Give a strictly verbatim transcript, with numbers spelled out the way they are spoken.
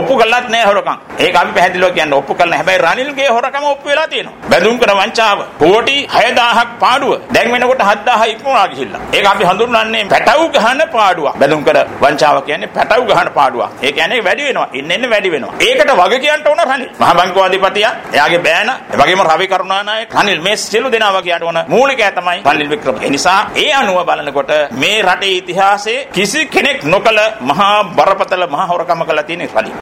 ඔප්පු කළත් නෑ හොරකම්. ඒක අපි පැහැදිලිව කියන්නේ ඔප්පු කළා. හැබැයි රනිල්ගේ හොරකම ඔප්පු වෙලා තියෙනවා. බැඳුම් කර වංචාව. කෝටි හය දහසක් පාඩුව. දැන් වෙනකොට හත් දහසක් ඉක්මවා ගිහිල්ලා. ඒක අපි හඳුන්වන්නේ පැටව් ගහන පාඩුවක්. බැඳුම් කර වංචාව කියන්නේ පැටව් ගහන පාඩුවක්. ඒ කියන්නේ වැඩි වෙනවා. ඉන්න ඉන්න වැඩි වෙනවා. ඒකට වග කියන්න ඕන රනිල්. මහා බැංකුව අධිපතියා, එයාගේ බෑන, ඒ වගේම රවි කරුණානායක, රනිල් මේ සියලු දෙනා වගේ කියන්න ඕන මූලිකයා තමයි රනිල් වික්‍රම. ඒ නිසා ඒ අනුව බලනකොට මේ රටේ ඉතිහාසයේ කිසි කෙනෙක් නොකල මහා බරපතල මහා හොරකම කළා තියෙන රනිල්.